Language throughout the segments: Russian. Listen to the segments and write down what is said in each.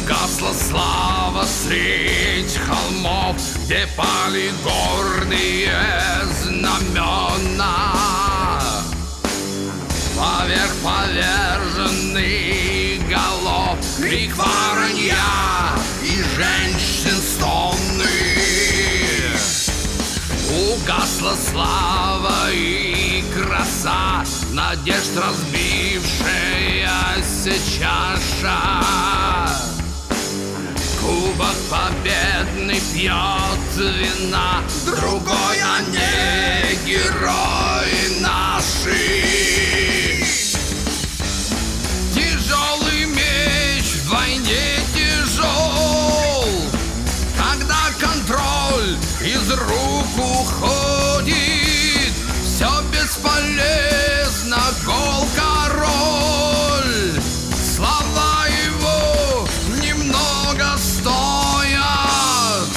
Угасла слава средь холмов, где пали гордые знамена. Поверх поверженных голов крик воронья и женщин стоны. Угасла слава и краса, надежд разбившаяся чаша. Кубок победный пьет вина, другой, а не герои наши. Тяжелый меч в войне тяжел, когда контроль из рук уходит, все бесполезно, гол король. Слова его немного стоят,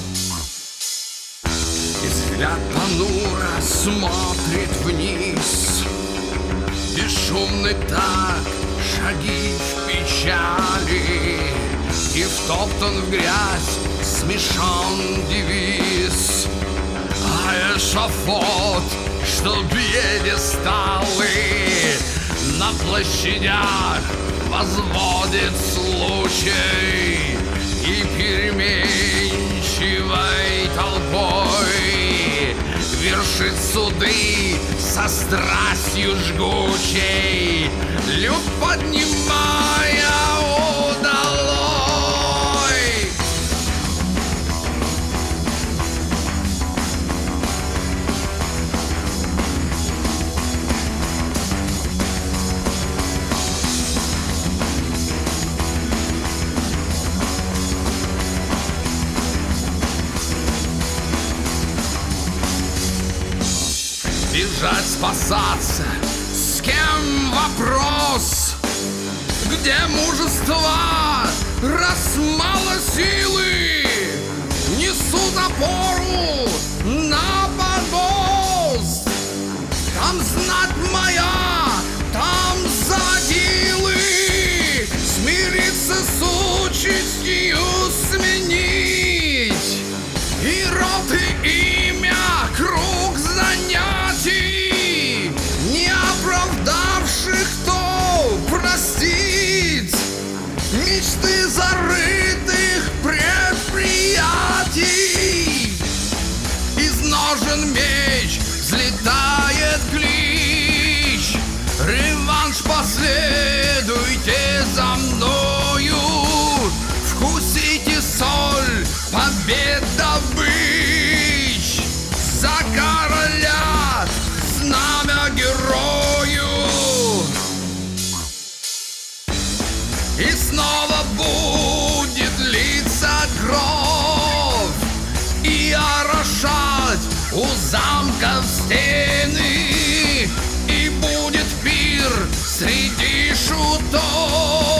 и взгляд понуро смотрит вниз. Бесшумный так, шаги в печали, и втоптан в грязь смешан девиз. А эшафот, что пьедесталы на площадях возводит случай, и переменчивой толпой вершит суды со страстью жгучей, люд поднимая удалой. Бежать, спасаться, с кем вопрос? Где мужество, раз мало силы? Несут опору на погост. Там знать моя, там заводилы. Смириться с участью сменить, и род, и имя, круг занятий, не оправдавших, кто простить мечты зарытых предприятий. Из ножен меч взлетает клич: реванш, последуйте за мною, вкусите соль побед добыч. За короля знамя герою, и снова будет литься кровь и орошать у замков стены, и будет пир среди шутов.